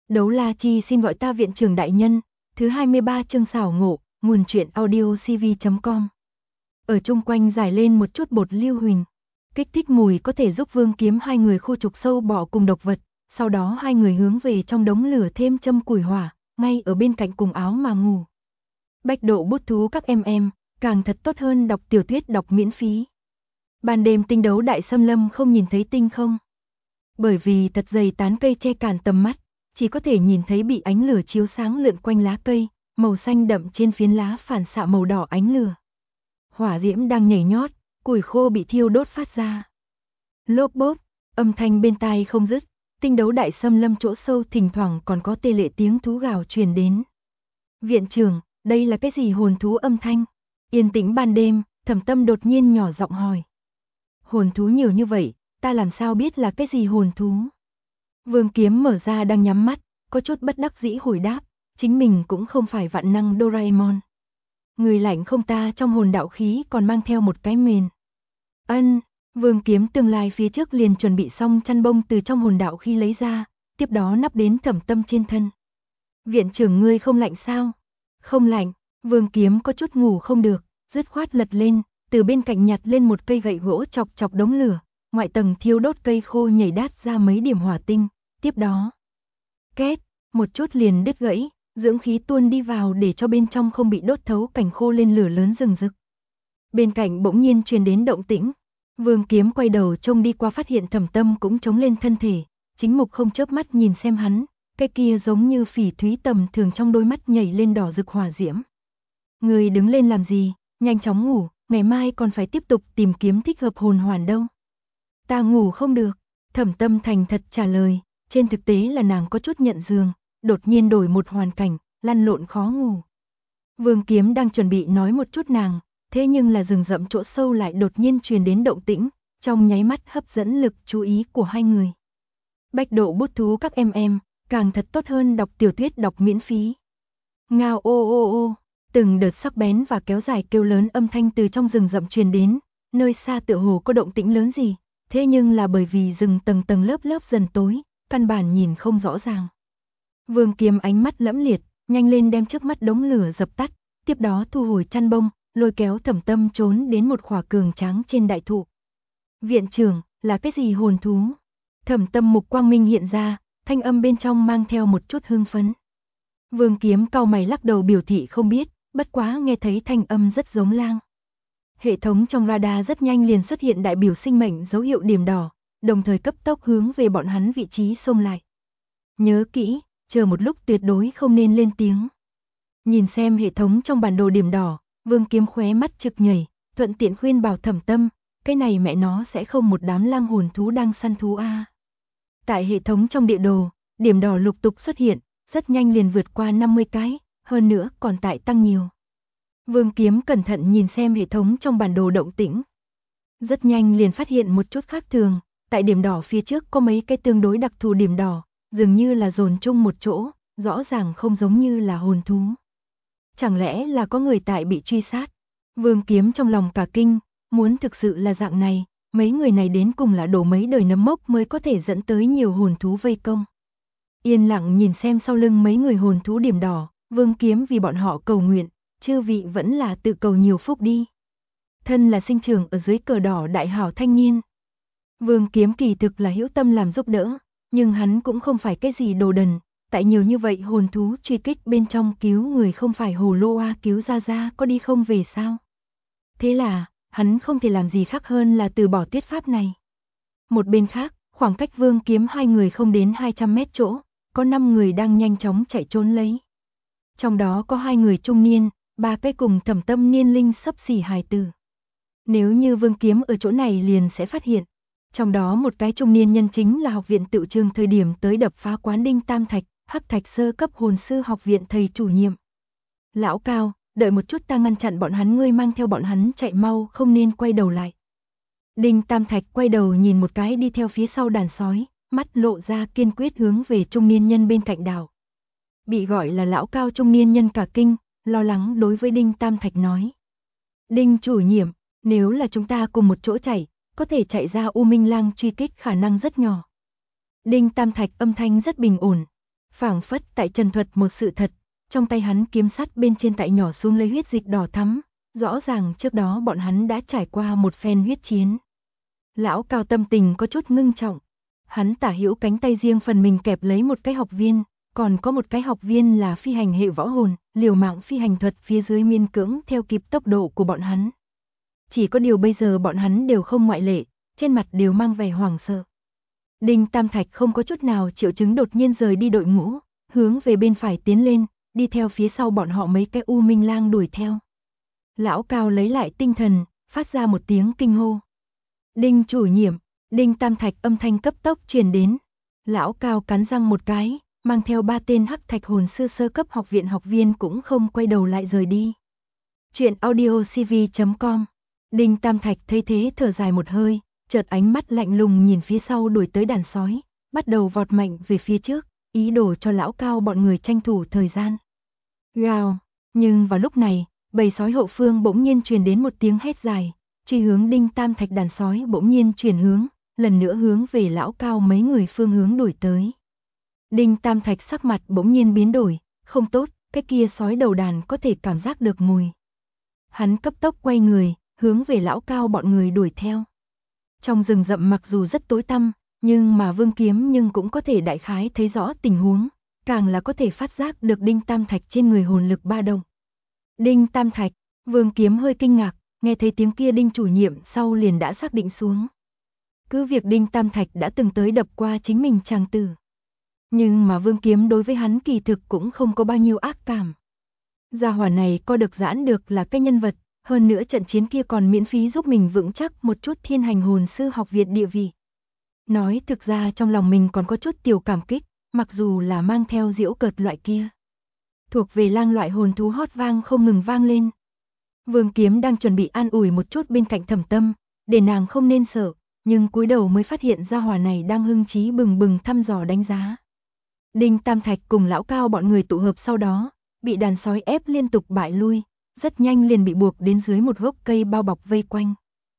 Đấu La Chi xin gọi ta viện trưởng đại nhân, thứ 23 chương xảo ngộ, nguồn truyện audio cv.com. Ở chung quanh giải lên một chút bột lưu huỳnh. Kích thích mùi có thể giúp Vương Kiếm hai người khu trục sâu bọ cùng độc vật, sau đó hai người hướng về trong đống lửa thêm châm củi hỏa, ngay ở bên cạnh cùng áo mà ngủ. Bách độ bút thú các em, càng thật tốt hơn đọc tiểu thuyết đọc miễn phí. Ban đêm tinh đấu đại xâm lâm không nhìn thấy tinh không. Bởi vì thật dày tán cây che cản tầm mắt, chỉ có thể nhìn thấy bị ánh lửa chiếu sáng lượn quanh lá cây, màu xanh đậm trên phiến lá phản xạ màu đỏ ánh lửa. Hỏa diễm đang nhảy nhót, củi khô bị thiêu đốt phát ra. Lốp bốp, âm thanh bên tai không dứt, tinh đấu đại xâm lâm chỗ sâu thỉnh thoảng còn có tê lệ tiếng thú gào truyền đến. Viện trưởng, đây là cái gì hồn thú âm thanh? Yên tĩnh ban đêm, Thẩm Tâm đột nhiên nhỏ giọng hỏi. Hồn thú nhiều như vậy, ta làm sao biết là cái gì hồn thú? Vương Kiếm mở ra đang nhắm mắt, có chút bất đắc dĩ hồi đáp, chính mình cũng không phải vạn năng Doraemon. Người lạnh không ta trong hồn đạo khí còn mang theo một cái mền. Vương Kiếm tương lai phía trước liền chuẩn bị xong chăn bông từ trong hồn đạo khí lấy ra, tiếp đó nắp đến Thẩm Tâm trên thân. Viện trưởng ngươi không lạnh sao? Không lạnh, Vương Kiếm có chút ngủ không được, dứt khoát lật lên, từ bên cạnh nhặt lên một cây gậy gỗ chọc chọc đống lửa, ngoại tầng thiêu đốt cây khô nhảy đát ra mấy điểm hỏa tinh, tiếp đó két, một chút liền đứt gãy, dưỡng khí tuôn đi vào để cho bên trong không bị đốt thấu cành khô lên lửa lớn rừng rực. Bên cạnh bỗng nhiên truyền đến động tĩnh, Vương Kiếm quay đầu trông đi qua phát hiện Thẩm Tâm cũng chống lên thân thể, chính mục không chớp mắt nhìn xem hắn, cái kia giống như phỉ thúy tầm thường trong đôi mắt nhảy lên đỏ rực hỏa diễm. Người đứng lên làm gì, nhanh chóng ngủ, ngày mai còn phải tiếp tục tìm kiếm thích hợp hồn hoàn đâu. Ta ngủ không được, Thẩm Tâm thành thật trả lời, trên thực tế là nàng có chút nhận giường, đột nhiên đổi một hoàn cảnh, lăn lộn khó ngủ. Vương Kiếm đang chuẩn bị nói một chút nàng, thế nhưng là rừng rậm chỗ sâu lại đột nhiên truyền đến động tĩnh, trong nháy mắt hấp dẫn lực chú ý của hai người. Bách độ bút thú các em, càng thật tốt hơn đọc tiểu thuyết đọc miễn phí. Ngao ô ô ô, từng đợt sắc bén và kéo dài kêu lớn âm thanh từ trong rừng rậm truyền đến, nơi xa tựa hồ có động tĩnh lớn gì, thế nhưng là bởi vì rừng tầng tầng lớp lớp dần tối, căn bản nhìn không rõ ràng. Vương Kiếm ánh mắt lẫm liệt, nhanh lên đem trước mắt đống lửa dập tắt, tiếp đó thu hồi chăn bông, lôi kéo Thẩm Tâm trốn đến một khỏa cường tráng trên đại thụ. Viện trưởng, là cái gì hồn thú? Thẩm Tâm mục quang minh hiện ra, thanh âm bên trong mang theo một chút hưng phấn. Vương Kiếm cau mày lắc đầu biểu thị không biết, bất quá nghe thấy thanh âm rất giống lang. Hệ thống trong radar rất nhanh liền xuất hiện đại biểu sinh mệnh dấu hiệu điểm đỏ, đồng thời cấp tốc hướng về bọn hắn vị trí xông lại. Nhớ kỹ, chờ một lúc tuyệt đối không nên lên tiếng. Nhìn xem hệ thống trong bản đồ điểm đỏ, Vương Kiếm khóe mắt trực nhảy, thuận tiện khuyên bảo Thẩm Tâm, cái này mẹ nó sẽ không một đám lang hồn thú đang săn thú a. Tại hệ thống trong địa đồ, điểm đỏ lục tục xuất hiện, rất nhanh liền vượt qua 50 cái, hơn nữa còn tại tăng nhiều. Vương Kiếm cẩn thận nhìn xem hệ thống trong bản đồ động tĩnh. Rất nhanh liền phát hiện một chút khác thường, tại điểm đỏ phía trước có mấy cái tương đối đặc thù điểm đỏ, dường như là dồn chung một chỗ, rõ ràng không giống như là hồn thú. Chẳng lẽ là có người tại bị truy sát? Vương Kiếm trong lòng cả kinh, muốn thực sự là dạng này, mấy người này đến cùng là đổ mấy đời nấm mốc mới có thể dẫn tới nhiều hồn thú vây công. Yên lặng nhìn xem sau lưng mấy người hồn thú điểm đỏ, Vương Kiếm vì bọn họ cầu nguyện, chư vị vẫn là tự cầu nhiều phúc đi. Thân là sinh trưởng ở dưới cờ đỏ đại hảo thanh niên. Vương Kiếm kỳ thực là hữu tâm làm giúp đỡ, nhưng hắn cũng không phải cái gì đồ đần, tại nhiều như vậy hồn thú truy kích bên trong cứu người không phải hồ lô a cứu ra có đi không về sao. Thế là, hắn không thể làm gì khác hơn là từ bỏ thuyết pháp này. Một bên khác, khoảng cách Vương Kiếm hai người không đến 200 mét chỗ, có 5 người đang nhanh chóng chạy trốn lấy. Trong đó có 2 người trung niên, 3 cái cùng Thẩm Tâm niên linh xấp xỉ hài tử. Nếu như Vương Kiếm ở chỗ này liền sẽ phát hiện. Trong đó một cái trung niên nhân chính là học viện Tựu Trường thời điểm tới đập phá quán Đinh Tam Thạch, Hắc Thạch sơ cấp hồn sư học viện thầy chủ nhiệm. Lão Cao, đợi một chút ta ngăn chặn bọn hắn, ngươi mang theo bọn hắn chạy mau, không nên quay đầu lại. Đinh Tam Thạch quay đầu nhìn một cái đi theo phía sau đàn sói, mắt lộ ra kiên quyết hướng về trung niên nhân bên cạnh đảo. Bị gọi là Lão Cao trung niên nhân cả kinh, lo lắng đối với Đinh Tam Thạch nói. Đinh chủ nhiệm, nếu là chúng ta cùng một chỗ chạy, có thể chạy ra U Minh Lang truy kích khả năng rất nhỏ. Đinh Tam Thạch âm thanh rất bình ổn. Phảng phất tại trần thuật một sự thật, trong tay hắn kiếm sắt bên trên tại nhỏ xuống lấy huyết dịch đỏ thắm, rõ ràng trước đó bọn hắn đã trải qua một phen huyết chiến. Lão Cao tâm tình có chút ngưng trọng, hắn tả hữu cánh tay riêng phần mình kẹp lấy một cái học viên, còn có một cái học viên là phi hành hệ võ hồn, liều mạng phi hành thuật phía dưới miên cưỡng theo kịp tốc độ của bọn hắn. Chỉ có điều bây giờ bọn hắn đều không ngoại lệ, trên mặt đều mang vẻ hoảng sợ. Đinh Tam Thạch không có chút nào triệu chứng đột nhiên rời đi đội ngũ, hướng về bên phải tiến lên, đi theo phía sau bọn họ mấy cái U Minh Lang đuổi theo. Lão Cao lấy lại tinh thần, phát ra một tiếng kinh hô. Đinh chủ nhiệm, Đinh Tam Thạch âm thanh cấp tốc truyền đến. Lão Cao cắn răng một cái, mang theo 3 tên hắc thạch hồn sư sơ cấp học viện học viên cũng không quay đầu lại rời đi. Chuyện audiocv.com. Đinh Tam Thạch thấy thế thở dài một hơi, chợt ánh mắt lạnh lùng nhìn phía sau đuổi tới đàn sói, bắt đầu vọt mạnh về phía trước, ý đồ cho Lão Cao bọn người tranh thủ thời gian. Gào, nhưng vào lúc này, bầy sói hậu phương bỗng nhiên truyền đến một tiếng hét dài, truy hướng Đinh Tam Thạch đàn sói bỗng nhiên chuyển hướng, lần nữa hướng về Lão Cao mấy người phương hướng đuổi tới. Đinh Tam Thạch sắc mặt bỗng nhiên biến đổi, không tốt, cái kia sói đầu đàn có thể cảm giác được mùi. Hắn cấp tốc quay người, hướng về Lão Cao bọn người đuổi theo. Trong rừng rậm mặc dù rất tối tăm, nhưng mà Vương Kiếm nhưng cũng có thể đại khái thấy rõ tình huống, càng là có thể phát giác được Đinh Tam Thạch trên người hồn lực ba động. Đinh Tam Thạch, Vương Kiếm hơi kinh ngạc, nghe thấy tiếng kia Đinh chủ nhiệm sau liền đã xác định xuống. Cứ việc Đinh Tam Thạch đã từng tới đập qua chính mình chàng tử. Nhưng mà Vương Kiếm đối với hắn kỳ thực cũng không có bao nhiêu ác cảm. Gia hỏa này co được giãn được là cái nhân vật, hơn nữa trận chiến kia còn miễn phí giúp mình vững chắc một chút thiên hành hồn sư học viện địa vị. Nói thực ra trong lòng mình còn có chút tiểu cảm kích, mặc dù là mang theo giễu cợt loại kia. Thuộc về lang loại hồn thú hót vang không ngừng vang lên. Vương Kiếm đang chuẩn bị an ủi một chút bên cạnh Thẩm Tâm, để nàng không nên sợ, nhưng cúi đầu mới phát hiện gia hỏa này đang hưng trí bừng bừng thăm dò đánh giá. Đinh Tam Thạch cùng Lão Cao bọn người tụ hợp sau đó, bị đàn sói ép liên tục bại lui, rất nhanh liền bị buộc đến dưới một gốc cây bao bọc vây quanh.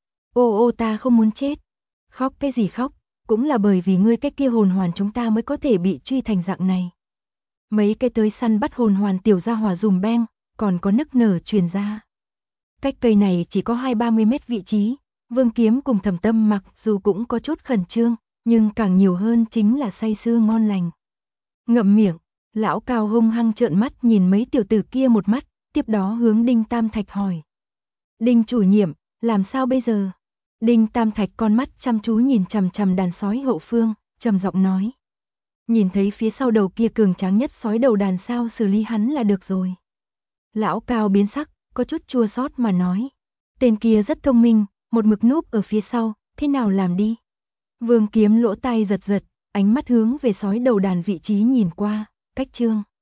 Ô ta không muốn chết. Khóc cái gì khóc, cũng là bởi vì ngươi cái kia hồn hoàn chúng ta mới có thể bị truy thành dạng này. Mấy cái tới săn bắt hồn hoàn tiểu gia hỏa dùm beng, còn có nức nở truyền ra. Cách cây này chỉ có 20-30 mét vị trí, Vương Kiếm cùng Thẩm Tâm mặc dù cũng có chút khẩn trương, nhưng càng nhiều hơn chính là say sưa ngon lành. Ngậm miệng, Lão Cao hung hăng trợn mắt nhìn mấy tiểu tử kia một mắt, tiếp đó hướng Đinh Tam Thạch hỏi. Đinh chủ nhiệm, làm sao bây giờ? Đinh Tam Thạch con mắt chăm chú nhìn chằm chằm đàn sói hậu phương, trầm giọng nói. Nhìn thấy phía sau đầu kia cường tráng nhất sói đầu đàn sao xử lý hắn là được rồi. Lão Cao biến sắc, có chút chua xót mà nói. Tên kia rất thông minh, một mực núp ở phía sau, thế nào làm đi? Vương Kiếm lỗ tai giật giật, ánh mắt hướng về sói đầu đàn vị trí nhìn qua, cách chương.